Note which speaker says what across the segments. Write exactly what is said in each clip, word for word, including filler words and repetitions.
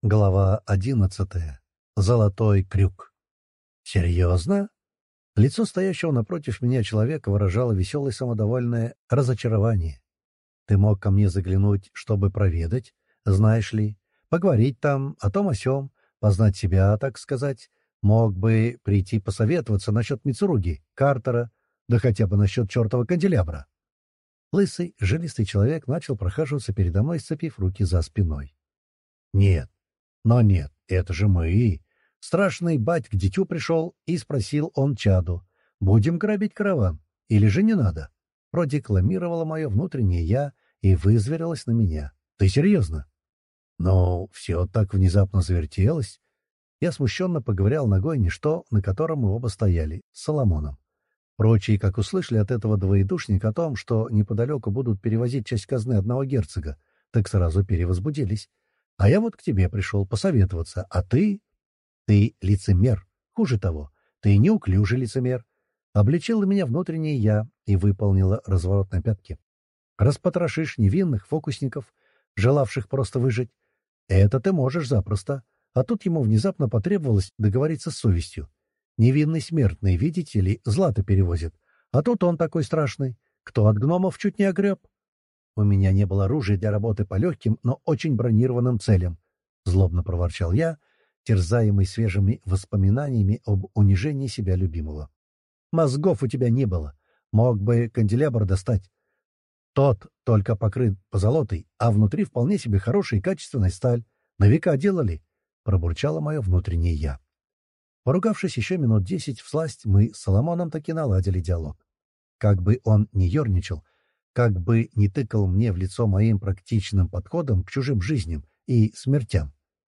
Speaker 1: Глава одиннадцатая. Золотой крюк. «Серьезно?» Лицо стоящего напротив меня человека выражало веселое самодовольное разочарование. «Ты мог ко мне заглянуть, чтобы проведать, знаешь ли, поговорить там о том о сём, познать себя, так сказать. Мог бы прийти посоветоваться насчет Мицуруги, Картера, да хотя бы насчет чертова канделябра». Лысый, жилистый человек начал прохаживаться передо мной, сцепив руки за спиной. «Нет. Но нет, это же мы. Страшный бать к дитю пришел, и спросил он чаду: «Будем грабить караван? Или же не надо?» Продекламировало мое внутреннее «я» и вызверилось на меня. «Ты серьезно?» Но все так внезапно завертелось. Я смущенно поковырял ногой ничто, на котором мы оба стояли, с Соломоном. Прочие, как услышали от этого двоедушника о том, что неподалеку будут перевозить часть казны одного герцога, так сразу перевозбудились. А я вот к тебе пришел посоветоваться, а ты... Ты лицемер. Хуже того, ты неуклюжий лицемер. Обличила меня внутреннее «я» и выполнила разворот на пятки. Распотрошишь невинных фокусников, желавших просто выжить. Это ты можешь запросто. А тут ему внезапно потребовалось договориться с совестью. Невинный смертный, видите ли, злато перевозит. А тут он такой страшный. Кто от гномов чуть не огреб. У меня не было оружия для работы по легким, но очень бронированным целям. Злобно проворчал я, терзаемый свежими воспоминаниями об унижении себя любимого. Мозгов у тебя не было. Мог бы канделябр достать. Тот только покрыт позолотой, а внутри вполне себе хорошая и качественная сталь. На века делали, — пробурчало мое внутреннее «я». Поругавшись еще минут десять всласть, мы с Соломоном таки наладили диалог. Как бы он ни ерничал, как бы ни тыкал мне в лицо моим практичным подходом к чужим жизням и смертям,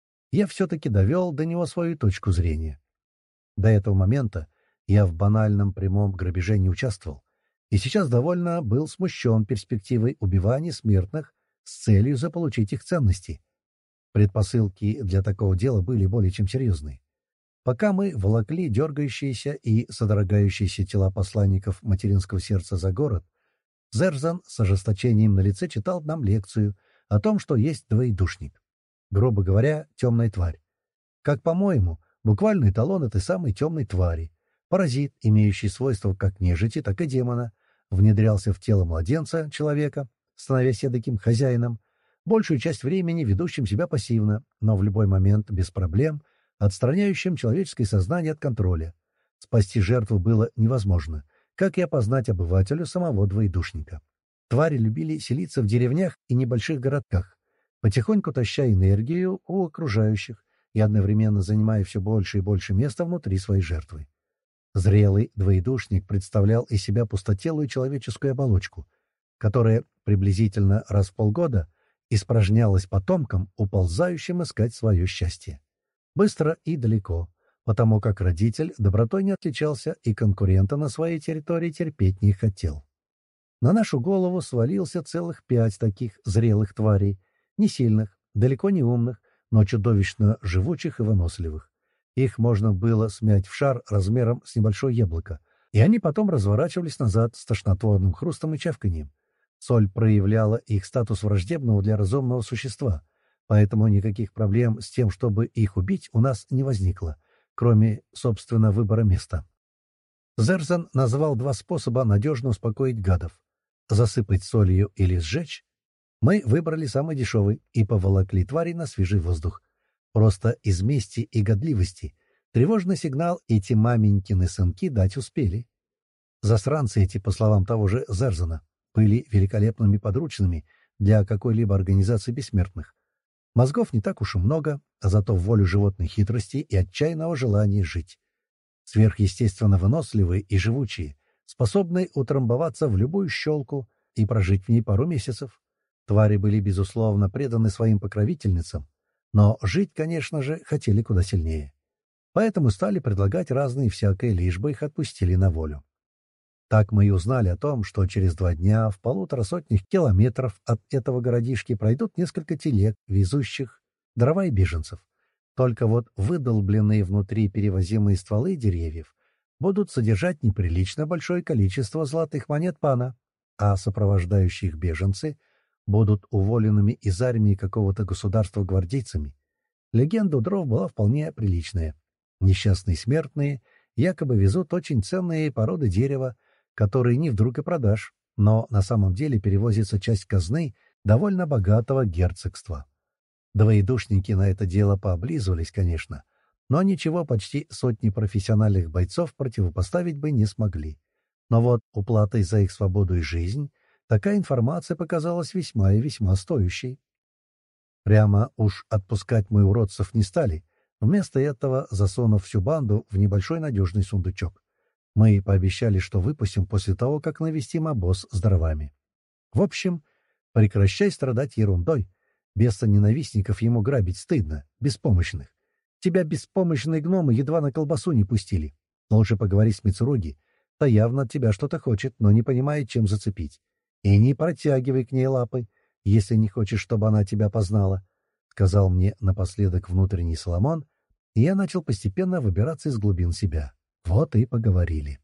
Speaker 1: я все-таки довел до него свою точку зрения. До этого момента я в банальном прямом грабеже не участвовал, и сейчас довольно был смущен перспективой убивания смертных с целью заполучить их ценности. Предпосылки для такого дела были более чем серьезные. Пока мы волокли дергающиеся и содрогающиеся тела посланников материнского сердца за город, Зерзан с ожесточением на лице читал нам лекцию о том, что есть двоедушник. Грубо говоря, темная тварь. Как по-моему, буквальный эталон этой самой темной твари. Паразит, имеющий свойства как нежити, так и демона, внедрялся в тело младенца, человека, становясь эдаким хозяином, большую часть времени ведущим себя пассивно, но в любой момент без проблем, отстраняющим человеческое сознание от контроля. Спасти жертву было невозможно, как и опознать обывателю самого двоедушника. Твари любили селиться в деревнях и небольших городках, потихоньку таща энергию у окружающих и одновременно занимая все больше и больше места внутри своей жертвы. Зрелый двоедушник представлял из себя пустотелую человеческую оболочку, которая приблизительно раз в полгода испражнялась потомкам, уползающим искать свое счастье. Быстро и далеко, потому как родитель добротой не отличался и конкурента на своей территории терпеть не хотел. На нашу голову свалился целых пять таких зрелых тварей, не сильных, далеко не умных, но чудовищно живучих и выносливых. Их можно было смять в шар размером с небольшое яблоко, и они потом разворачивались назад с тошнотворным хрустом и чавканьем. Соль проявляла их статус враждебного для разумного существа, поэтому никаких проблем с тем, чтобы их убить, у нас не возникло, кроме, собственно, выбора места. Зерзан назвал два способа надежно успокоить гадов — засыпать солью или сжечь. Мы выбрали самый дешевый и поволокли твари на свежий воздух. Просто из мести и годливости тревожный сигнал эти маменькины сынки дать успели. Засранцы эти, по словам того же Зерзана, были великолепными подручными для какой-либо организации бессмертных. Мозгов не так уж и много, а зато волю животной хитрости и отчаянного желания жить. Сверхъестественно выносливые и живучие, способные утрамбоваться в любую щелку и прожить в ней пару месяцев. Твари были, безусловно, преданы своим покровительницам, но жить, конечно же, хотели куда сильнее. Поэтому стали предлагать разные всякое, лишь бы их отпустили на волю. Так мы и узнали о том, что через два дня в полутора сотнях километров от этого городишки пройдут несколько телег, везущих дрова и беженцев. Только вот выдолбленные внутри перевозимые стволы деревьев будут содержать неприлично большое количество золотых монет пана, а сопровождающие их беженцы будут уволенными из армии какого-то государства гвардейцами. Легенда у дров была вполне приличная. Несчастные смертные якобы везут очень ценные породы дерева, которые не вдруг и продашь, но на самом деле перевозится часть казны довольно богатого герцогства. Двоедушники на это дело пооблизывались, конечно, но ничего почти сотни профессиональных бойцов противопоставить бы не смогли. Но вот уплатой за их свободу и жизнь такая информация показалась весьма и весьма стоящей. Прямо уж отпускать мы уродцев не стали, вместо этого засунув всю банду в небольшой надежный сундучок. Мы пообещали, что выпустим после того, как навестим обоз с дровами. В общем, прекращай страдать ерундой. Беса-ненавистников ему грабить стыдно, беспомощных. Тебя беспомощные гномы едва на колбасу не пустили. Лучше поговори с Мицуруги. Та явно от тебя что-то хочет, но не понимает, чем зацепить. И не протягивай к ней лапы, если не хочешь, чтобы она тебя познала, — сказал мне напоследок внутренний Соломон, и я начал постепенно выбираться из глубин себя. Вот и поговорили.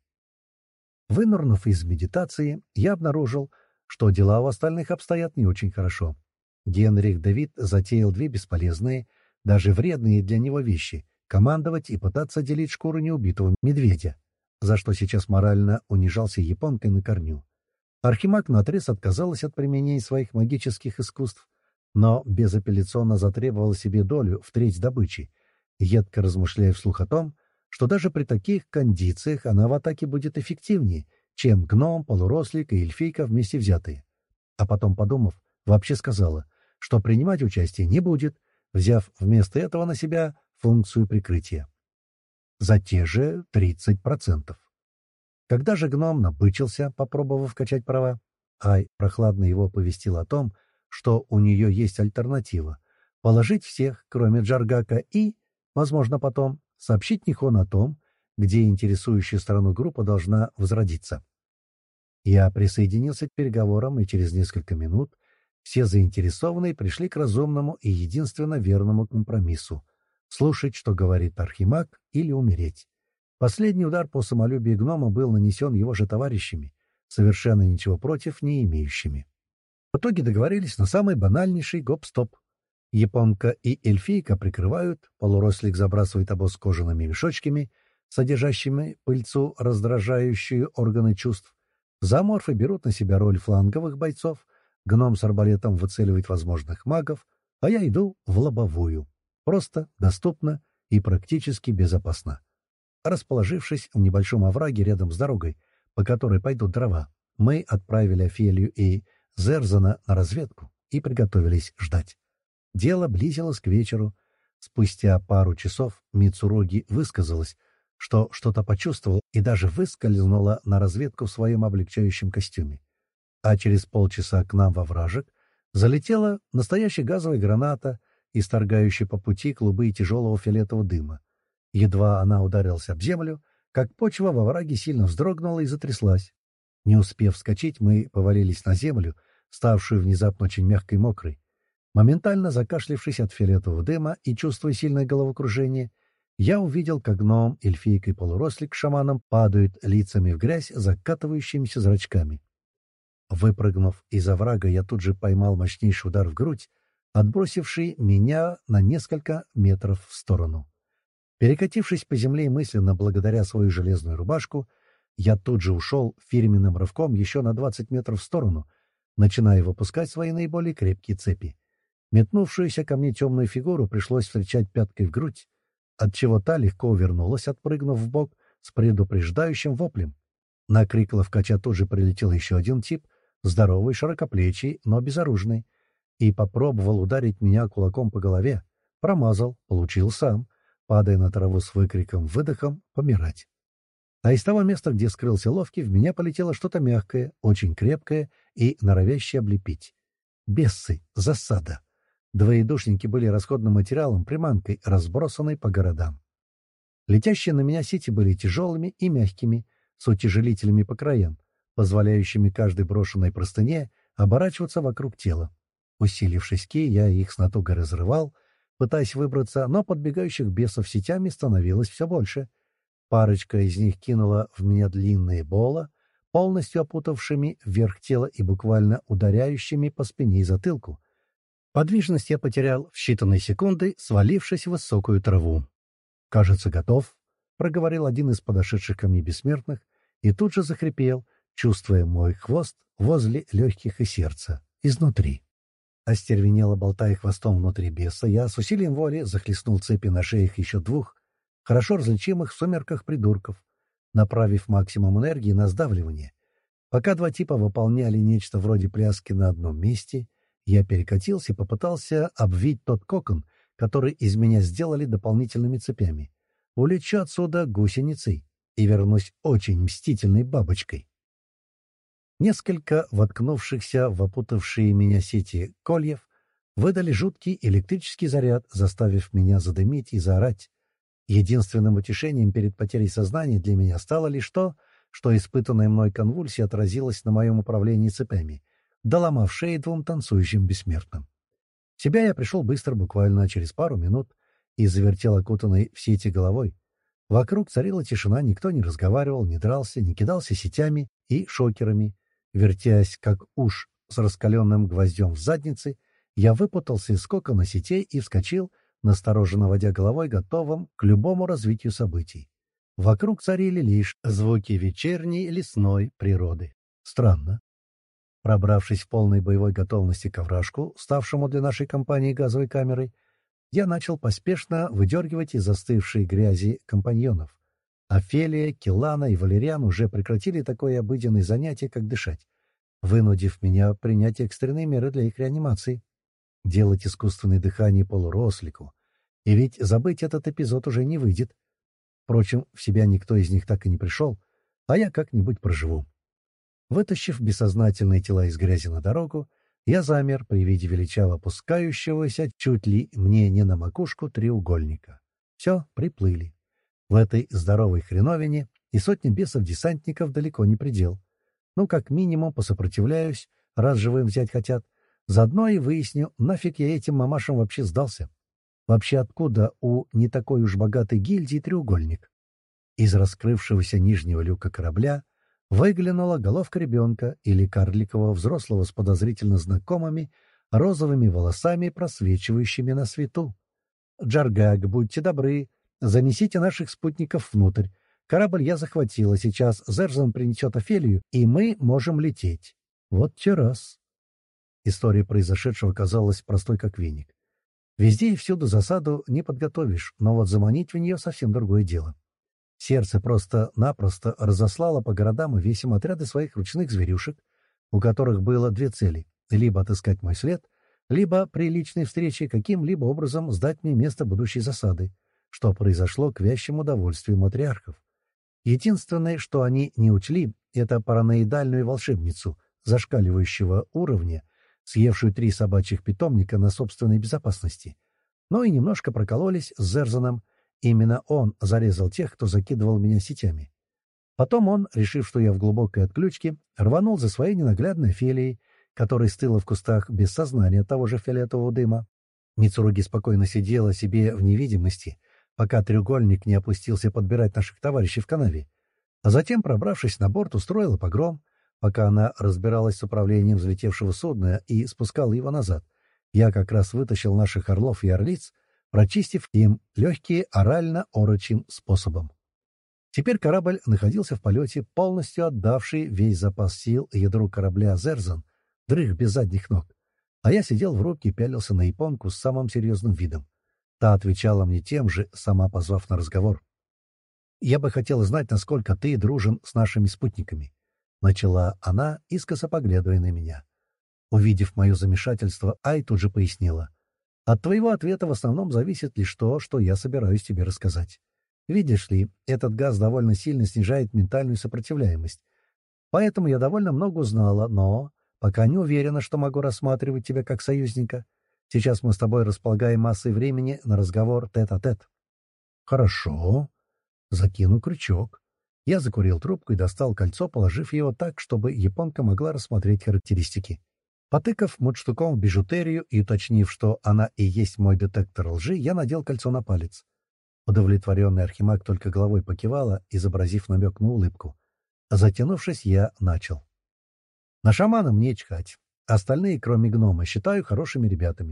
Speaker 1: Вынырнув из медитации, я обнаружил, что дела у остальных обстоят не очень хорошо. Генрих Давид затеял две бесполезные, даже вредные для него вещи — командовать и пытаться делить шкуру неубитого медведя, за что сейчас морально унижался японкой на корню. Архимаг наотрез отказалась от применения своих магических искусств, но безапелляционно затребовала себе долю в треть добычи, едко размышляя вслух о том, что даже при таких кондициях она в атаке будет эффективнее, чем гном, полурослик и эльфийка вместе взятые. А потом, подумав, вообще сказала, что принимать участие не будет, взяв вместо этого на себя функцию прикрытия. За те же тридцать процентов. Когда же гном набычился, попробовав качать права, Ай прохладно его повестил о том, что у нее есть альтернатива — положить всех, кроме Джаргака, и, возможно, потом сообщить Нихон о том, где интересующая страну группа должна возродиться. Я присоединился к переговорам, и через несколько минут все заинтересованные пришли к разумному и единственно верному компромиссу — слушать, что говорит Архимаг, или умереть. Последний удар по самолюбию гнома был нанесен его же товарищами, совершенно ничего против не имеющими. В итоге договорились на самый банальнейший гоп-стоп. Японка и эльфийка прикрывают, полурослик забрасывает обоз кожаными мешочками, содержащими пыльцу, раздражающую органы чувств. Зооморфы берут на себя роль фланговых бойцов, гном с арбалетом выцеливает возможных магов, а я иду в лобовую. Просто, доступно и практически безопасно. Расположившись в небольшом овраге рядом с дорогой, по которой пойдут дрова, мы отправили Офелию и Зерзана на разведку и приготовились ждать. Дело близилось к вечеру. Спустя пару часов Мицуруги высказалась, что что-то почувствовал и даже выскользнула на разведку в своем облегчающем костюме. А через полчаса к нам во вражек залетела настоящая газовая граната, исторгающая по пути клубы тяжелого фиолетового дыма. Едва она ударилась об землю, как почва во враге сильно вздрогнула и затряслась. Не успев вскочить, мы повалились на землю, ставшую внезапно очень мягкой и мокрой. Моментально закашлявшись от фиолетового дыма и чувствуя сильное головокружение, я увидел, как гном, эльфийка и полурослик с шаманом падают лицами в грязь закатывающимися зрачками. Выпрыгнув из оврага, я тут же поймал мощнейший удар в грудь, отбросивший меня на несколько метров в сторону. Перекатившись по земле и мысленно благодаря свою железную рубашку, я тут же ушел фирменным рывком еще на двадцать метров в сторону, начиная выпускать свои наиболее крепкие цепи. Метнувшуюся ко мне темную фигуру пришлось встречать пяткой в грудь, отчего та легко увернулась, отпрыгнув в бок с предупреждающим воплем. На крик ловкача тут же прилетел еще один тип, здоровый, широкоплечий, но безоружный, и попробовал ударить меня кулаком по голове. Промазал, получил сам, падая на траву с выкриком-выдохом «помирать». А из того места, где скрылся ловкий, в меня полетело что-то мягкое, очень крепкое и норовящее облепить. Бессы, засада. Двоедушники были расходным материалом, приманкой, разбросанной по городам. Летящие на меня сети были тяжелыми и мягкими, с утяжелителями по краям, позволяющими каждой брошенной простыне оборачиваться вокруг тела. Усилившись ки, я их с натугой разрывал, пытаясь выбраться, но подбегающих бесов сетями становилось все больше. Парочка из них кинула в меня длинные бола, полностью опутавшими вверх тела и буквально ударяющими по спине и затылку. Подвижность я потерял в считанные секунды, свалившись в высокую траву. «Кажется, готов», — проговорил один из подошедших ко мне бессмертных, и тут же захрипел, чувствуя мой хвост возле легких и сердца, изнутри. Остервенело болтая хвостом внутри беса, я с усилием воли захлестнул цепи на шеях еще двух, хорошо различимых в сумерках придурков, направив максимум энергии на сдавливание. Пока два типа выполняли нечто вроде пляски на одном месте, я перекатился и попытался обвить тот кокон, который из меня сделали дополнительными цепями. Улечу отсюда гусеницей и вернусь очень мстительной бабочкой. Несколько воткнувшихся в опутавшие меня сети кольев выдали жуткий электрический заряд, заставив меня задымить и заорать. Единственным утешением перед потерей сознания для меня стало лишь то, что испытанная мной конвульсия отразилась на моем управлении цепями, доломав шеи двум танцующим бессмертным. В себя я пришел быстро, буквально через пару минут, и завертел окутанной в сети головой. Вокруг царила тишина, никто не разговаривал, не дрался, не кидался сетями и шокерами. Вертясь, как уж с раскаленным гвоздем в заднице, я выпутался из кокона сетей и вскочил, настороженно водя головой, готовым к любому развитию событий. Вокруг царили лишь звуки вечерней лесной природы. Странно. Пробравшись в полной боевой готовности к овражку, ставшему для нашей компании газовой камерой, я начал поспешно выдергивать из застывшей грязи компаньонов. Офелия, Килана и Валериан уже прекратили такое обыденное занятие, как дышать, вынудив меня принять экстренные меры для их реанимации. Делать искусственное дыхание полурослику. И ведь забыть этот эпизод уже не выйдет. Впрочем, в себя никто из них так и не пришел, а я как-нибудь проживу. Вытащив бессознательные тела из грязи на дорогу, я замер при виде величаво опускающегося чуть ли мне не на макушку треугольника. Все, приплыли. В этой здоровой хреновине и сотни бесов-десантников далеко не предел. Ну, как минимум, посопротивляюсь, раз живым взять хотят. Заодно и выясню, нафиг я этим мамашам вообще сдался. Вообще откуда у не такой уж богатой гильдии треугольник? Из раскрывшегося нижнего люка корабля выглянула головка ребенка или карликового взрослого с подозрительно знакомыми розовыми волосами, просвечивающими на свету. «Джаргаг, будьте добры, занесите наших спутников внутрь. Корабль я захватила, сейчас Зерзан принесет Офелию, и мы можем лететь». Вот те раз. История произошедшего казалась простой как веник. Везде и всюду засаду не подготовишь, но вот заманить в нее совсем другое дело. Сердце просто-напросто разослало по городам и весям отряды своих ручных зверюшек, у которых было две цели — либо отыскать мой след, либо при личной встрече каким-либо образом сдать мне место будущей засады, что произошло к вящему удовольствию матриархов. Единственное, что они не учли, это параноидальную волшебницу зашкаливающего уровня, съевшую три собачьих питомника на собственной безопасности. Но и немножко прокололись с Зерзаном. Именно он зарезал тех, кто закидывал меня сетями. Потом он, решив, что я в глубокой отключке, рванул за своей ненаглядной Офелией, которая стыла в кустах без сознания того же фиолетового дыма. Мицуруги спокойно сидела себе в невидимости, пока треугольник не опустился подбирать наших товарищей в канаве. А затем, пробравшись на борт, устроила погром, пока она разбиралась с управлением взлетевшего судна и спускала его назад. Я как раз вытащил наших орлов и орлиц, прочистив им легкие орально-орочим способом. Теперь корабль находился в полете, полностью отдавший весь запас сил ядру корабля «Зерзан», дрых без задних ног. А я сидел в рубке и пялился на японку с самым серьезным видом. Та отвечала мне тем же, сама позвав на разговор. «Я бы хотела знать, насколько ты дружен с нашими спутниками», — начала она, искоса поглядывая на меня. Увидев мое замешательство, Ай тут же пояснила. «От твоего ответа в основном зависит лишь то, что я собираюсь тебе рассказать. Видишь ли, этот газ довольно сильно снижает ментальную сопротивляемость. Поэтому я довольно много узнала, но пока не уверена, что могу рассматривать тебя как союзника. Сейчас мы с тобой располагаем массой времени на разговор тет-а-тет». «Хорошо». Закину крючок. Я закурил трубку и достал кольцо, положив его так, чтобы японка могла рассмотреть характеристики. Потыкав мундштуком в бижутерию и уточнив, что она и есть мой детектор лжи, я надел кольцо на палец. Удовлетворенный архимаг только головой покивала, изобразив намек на улыбку. Затянувшись, я начал. На шамана мне чхать. Остальные, кроме гнома, считаю хорошими ребятами.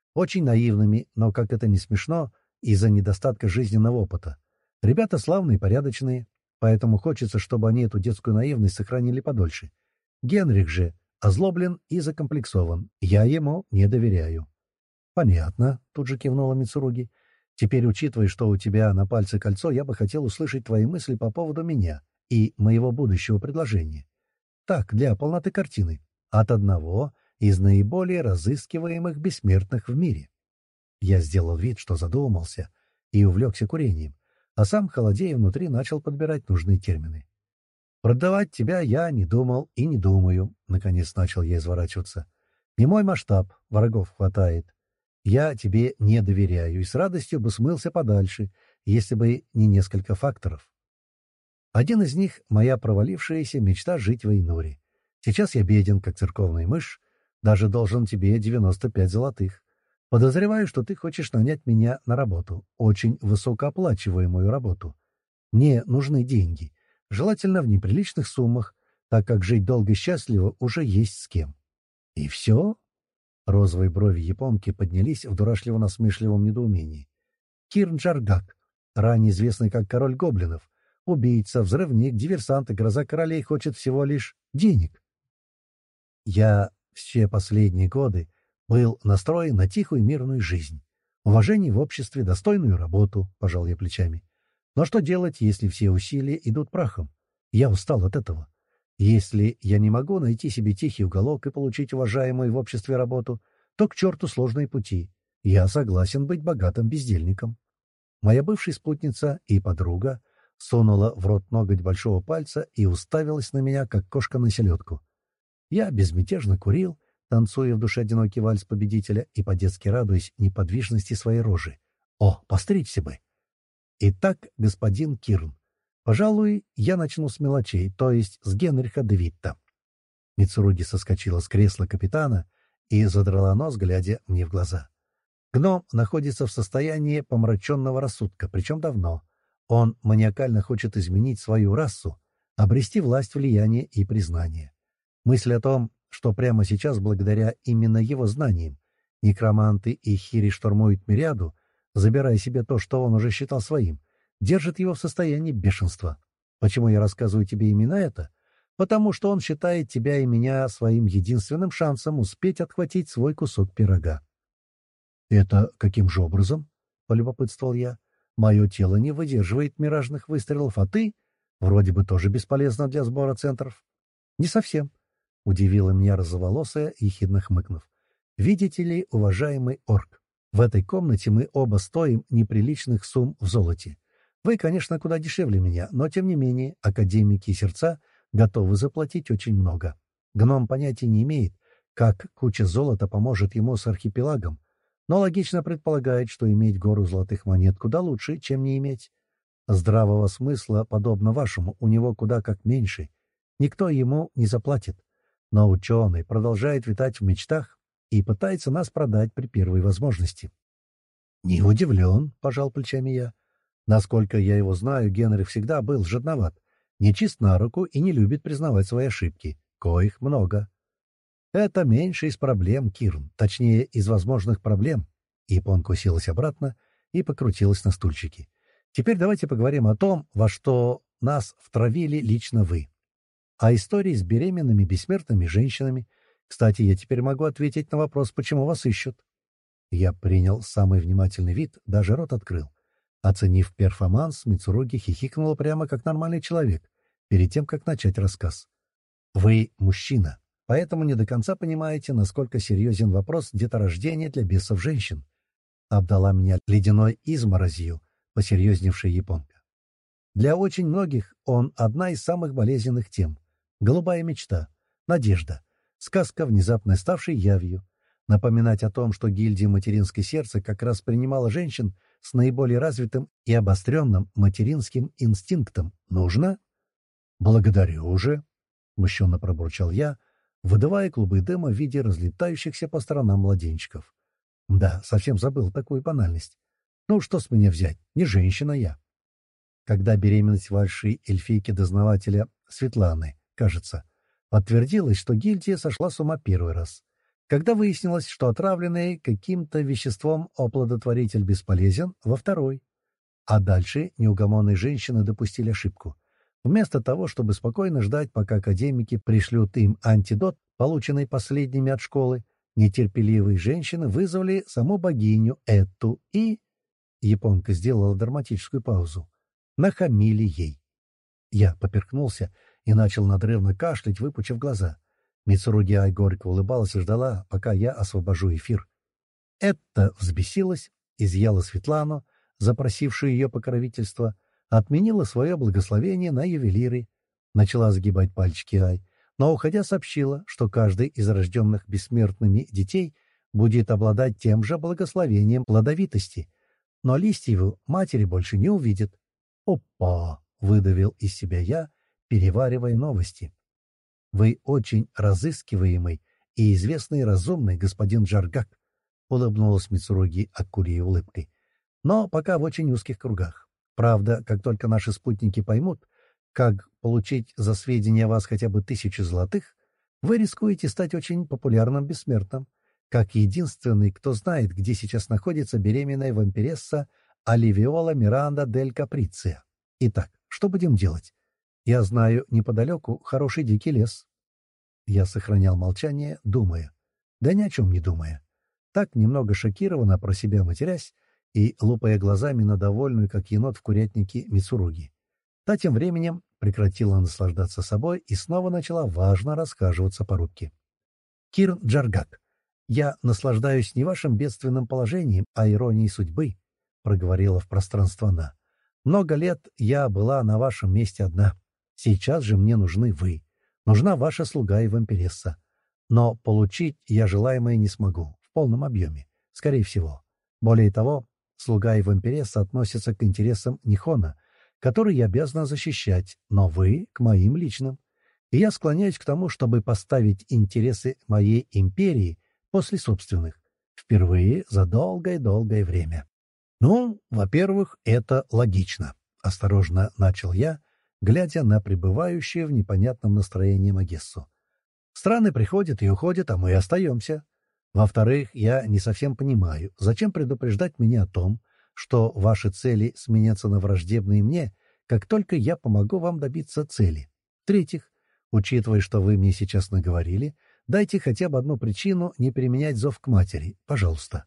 Speaker 1: Очень наивными, но, как это не смешно, из-за недостатка жизненного опыта. Ребята славные, порядочные, поэтому хочется, чтобы они эту детскую наивность сохранили подольше. Генрих же озлоблен и закомплексован. Я ему не доверяю. «Понятно», — тут же кивнула Мицуруги. «Теперь, учитывая, что у тебя на пальце кольцо, я бы хотел услышать твои мысли по поводу меня и моего будущего предложения. Так, для полноты картины. От одного из наиболее разыскиваемых бессмертных в мире». Я сделал вид, что задумался и увлекся курением, а сам, холодея внутри, начал подбирать нужные термины. «Продавать тебя я не думал и не думаю», — наконец начал я изворачиваться. «Не мой масштаб, врагов хватает. Я тебе не доверяю и с радостью бы смылся подальше, если бы не несколько факторов. Один из них — моя провалившаяся мечта жить в Эйнуре. Сейчас я беден, как церковная мышь, даже должен тебе девяносто пять золотых. Подозреваю, что ты хочешь нанять меня на работу, очень высокооплачиваемую работу. Мне нужны деньги, желательно в неприличных суммах, так как жить долго и счастливо уже есть с кем. И все?» Розовые брови японки поднялись в дурашливо-насмешливом недоумении. Кирн Джаргак, ранее известный как король гоблинов, убийца, взрывник, диверсант и гроза королей, хочет всего лишь денег. Я все последние годы был настроен на тихую мирную жизнь, уважение в обществе, достойную работу, — пожал я плечами. Но что делать, если все усилия идут прахом? Я устал от этого. Если я не могу найти себе тихий уголок и получить уважаемую в обществе работу, то к черту сложные пути. Я согласен быть богатым бездельником. Моя бывшая спутница и подруга сунула в рот ноготь большого пальца и уставилась на меня, как кошка на селедку. Я безмятежно курил, танцуя в душе одинокий вальс победителя и по-детски радуясь неподвижности своей рожи. О, постричься бы! Итак, господин Кирн, пожалуй, я начну с мелочей, то есть с Генриха де Витта. Мицуруги соскочила с кресла капитана и задрала нос, глядя мне в глаза. Гном находится в состоянии помраченного рассудка, причем давно. Он маниакально хочет изменить свою расу, обрести власть, влияние и признание. Мысль о том, что прямо сейчас, благодаря именно его знаниям, некроманты и хири штурмуют Мириаду, забирая себе то, что он уже считал своим, держит его в состоянии бешенства. Почему я рассказываю тебе именно это? Потому что он считает тебя и меня своим единственным шансом успеть отхватить свой кусок пирога. «Это каким же образом?» — полюбопытствовал я. «Мое тело не выдерживает миражных выстрелов, а ты вроде бы тоже бесполезна для сбора центров». «Не совсем», — удивила меня розоволосая, ехидно хмыкнув. «Видите ли, уважаемый орк, в этой комнате мы оба стоим неприличных сумм в золоте. Вы, конечно, куда дешевле меня, но, тем не менее, академики и сердца готовы заплатить очень много. Гном понятия не имеет, как куча золота поможет ему с архипелагом, но логично предполагает, что иметь гору золотых монет куда лучше, чем не иметь. Здравого смысла, подобно вашему, у него куда как меньше. Никто ему не заплатит. Но ученый продолжает витать в мечтах и пытается нас продать при первой возможности». «Не удивлен», — пожал плечами я. «Насколько я его знаю, Генри всегда был жадноват, нечист на руку и не любит признавать свои ошибки, коих много». «Это меньше из проблем, Кирн, точнее, из возможных проблем». Японка уселась обратно и покрутилась на стульчике. «Теперь давайте поговорим о том, во что нас втравили лично вы. О истории с беременными бессмертными женщинами. Кстати, я теперь могу ответить на вопрос, почему вас ищут». Я принял самый внимательный вид, даже рот открыл. Оценив перформанс, Мицуруги хихикнула прямо как нормальный человек, перед тем, как начать рассказ. «Вы мужчина, поэтому не до конца понимаете, насколько серьезен вопрос деторождения для бесов женщин», обдала меня ледяной изморозью посерьезневшая японка. «Для очень многих он одна из самых болезненных тем. Голубая мечта, надежда, сказка, внезапно ставшей явью. Напоминать о том, что гильдия «Материнское сердце» как раз принимала женщин с наиболее развитым и обостренным материнским инстинктом, нужно?» «Благодарю уже», — смущенно пробурчал я, выдувая клубы дыма в виде разлетающихся по сторонам младенчиков. Да, совсем забыл такую банальность. Ну, что с меня взять? Не женщина я. Когда беременность вашей эльфийки-дознавателя Светланы, кажется, подтвердилось, что гильдия сошла с ума первый раз. Когда выяснилось, что отравленный каким-то веществом оплодотворитель бесполезен, во второй. А дальше неугомонные женщины допустили ошибку. Вместо того, чтобы спокойно ждать, пока академики пришлют им антидот, полученный последними от школы, нетерпеливые женщины вызвали саму богиню Эту и... Японка сделала драматическую паузу. Нахамили ей. Я поперхнулся и начал надрывно кашлять, выпучив глаза. Мицуруги Ай горько улыбалась и ждала, пока я освобожу эфир. Эта взбесилась, изъяла Светлану, запросившую ее покровительство, отменила свое благословение на ювелиры, начала загибать пальчики Ай, но, уходя, сообщила, что каждый из рожденных бессмертными детей будет обладать тем же благословением плодовитости, но Листьеву матери больше не увидит. «Опа!» — выдавил из себя я, переваривая новости. «Вы очень разыскиваемый и известный разумный господин Джаргак», — улыбнулась Мицуруги Акурией улыбкой. «Но пока в очень узких кругах. Правда, как только наши спутники поймут, как получить за сведения о вас хотя бы тысячу золотых, вы рискуете стать очень популярным бессмертным, как единственный, кто знает, где сейчас находится беременная вампиресса Оливиола Миранда дель Каприция. Итак, что будем делать? Я знаю неподалеку хороший дикий лес». Я сохранял молчание, думая. Да ни о чем не думая. Так, немного шокированно про себя матерясь и лупая глазами на довольную, как енот в курятнике, Мицуруги. Та тем временем прекратила наслаждаться собой и снова начала важно рассказываться по-русски. «Кир Джаргак, я наслаждаюсь не вашим бедственным положением, а иронией судьбы», — проговорила в пространство она. «Много лет я была на вашем месте одна. Сейчас же мне нужны вы. Нужна ваша слуга и вампиресса. Но получить я желаемое не смогу, в полном объеме, скорее всего. Более того, слуга и вампиресса относятся к интересам Нихона, который я обязана защищать, но вы — к моим личным. И я склоняюсь к тому, чтобы поставить интересы моей империи после собственных, впервые за долгое-долгое время». «Ну, во-первых, это логично», — осторожно начал я, глядя на пребывающую в непонятном настроении Магессу. «Страны приходят и уходят, а мы остаемся. Во-вторых, я не совсем понимаю, зачем предупреждать меня о том, что ваши цели сменятся на враждебные мне, как только я помогу вам добиться цели. В-третьих, учитывая, что вы мне сейчас наговорили, дайте хотя бы одну причину не применять зов к матери, пожалуйста».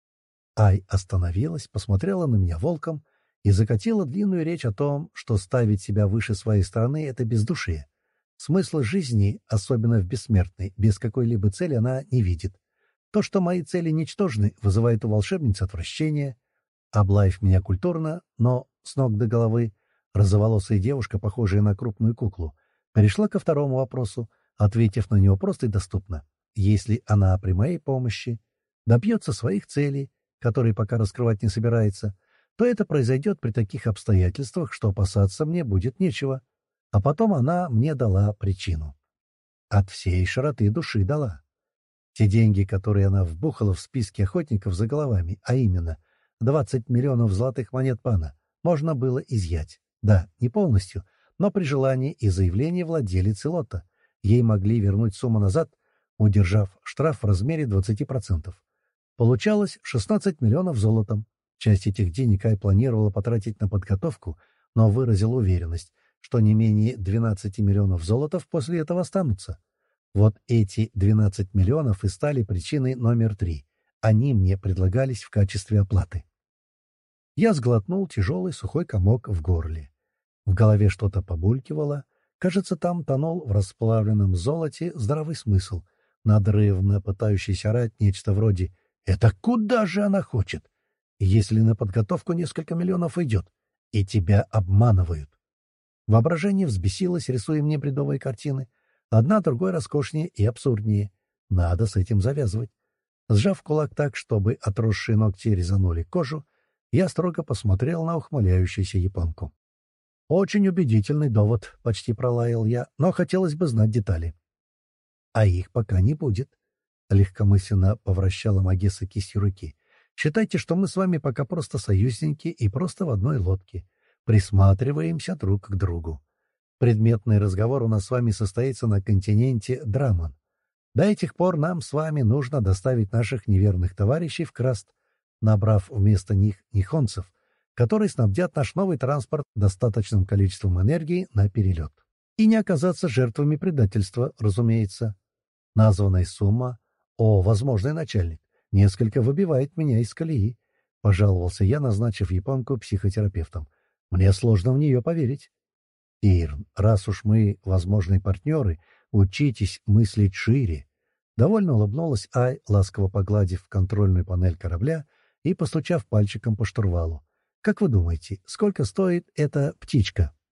Speaker 1: Ай остановилась, посмотрела на меня волком и закатила длинную речь о том, что ставить себя выше своей страны — это бездушие. Смысла жизни, особенно в бессмертной, без какой-либо цели она не видит. То, что мои цели ничтожны, вызывает у волшебницы отвращение. Облаив меня культурно, но с ног до головы, розоволосая девушка, похожая на крупную куклу, перешла ко второму вопросу, ответив на него просто и доступно. Если она при моей помощи добьется своих целей, которые пока раскрывать не собирается, то это произойдет при таких обстоятельствах, что опасаться мне будет нечего. А потом она мне дала причину. От всей широты души дала. Те деньги, которые она вбухала в списке охотников за головами, а именно двадцать миллионов золотых монет пана, можно было изъять. Да, не полностью, но при желании и заявлении владелицы лота. Ей могли вернуть сумму назад, удержав штраф в размере двадцати процентов. Получалось шестнадцать миллионов золотом. Часть этих денег Ай планировала потратить на подготовку, но выразила уверенность, что не менее двенадцати миллионов золотов после этого останутся. Вот эти двенадцать миллионов и стали причиной номер три. Они мне предлагались в качестве оплаты. Я сглотнул тяжелый сухой комок в горле. В голове что-то побулькивало. Кажется, там тонул в расплавленном золоте здравый смысл, надрывно пытающийся орать нечто вроде «Это куда же она хочет? Если на подготовку несколько миллионов идет, и тебя обманывают». Воображение взбесилось, рисуя мне бредовые картины. Одна другой роскошнее и абсурднее. Надо с этим завязывать. Сжав кулак так, чтобы отросшие ногти резанули кожу, я строго посмотрел на ухмыляющуюся японку. «Очень убедительный довод», — почти пролаял я, — «но хотелось бы знать детали». «А их пока не будет», — легкомысленно повращала Магесса кистью руки. «Считайте, что мы с вами пока просто союзники и просто в одной лодке. Присматриваемся друг к другу. Предметный разговор у нас с вами состоится на континенте Драман. До этих пор нам с вами нужно доставить наших неверных товарищей в Краст, набрав вместо них нихонцев, которые снабдят наш новый транспорт достаточным количеством энергии на перелет. И не оказаться жертвами предательства, разумеется. Названная сумма, о, возможный начальник, несколько выбивает меня из колеи, — пожаловался я, назначив японку психотерапевтом. Мне сложно в нее поверить. Ирн, раз уж мы возможные партнеры, учитесь мыслить шире. Довольно улыбнулась Ай, ласково погладив контрольную панель корабля и постучав пальчиком по штурвалу. Как вы думаете, сколько стоит эта птичка?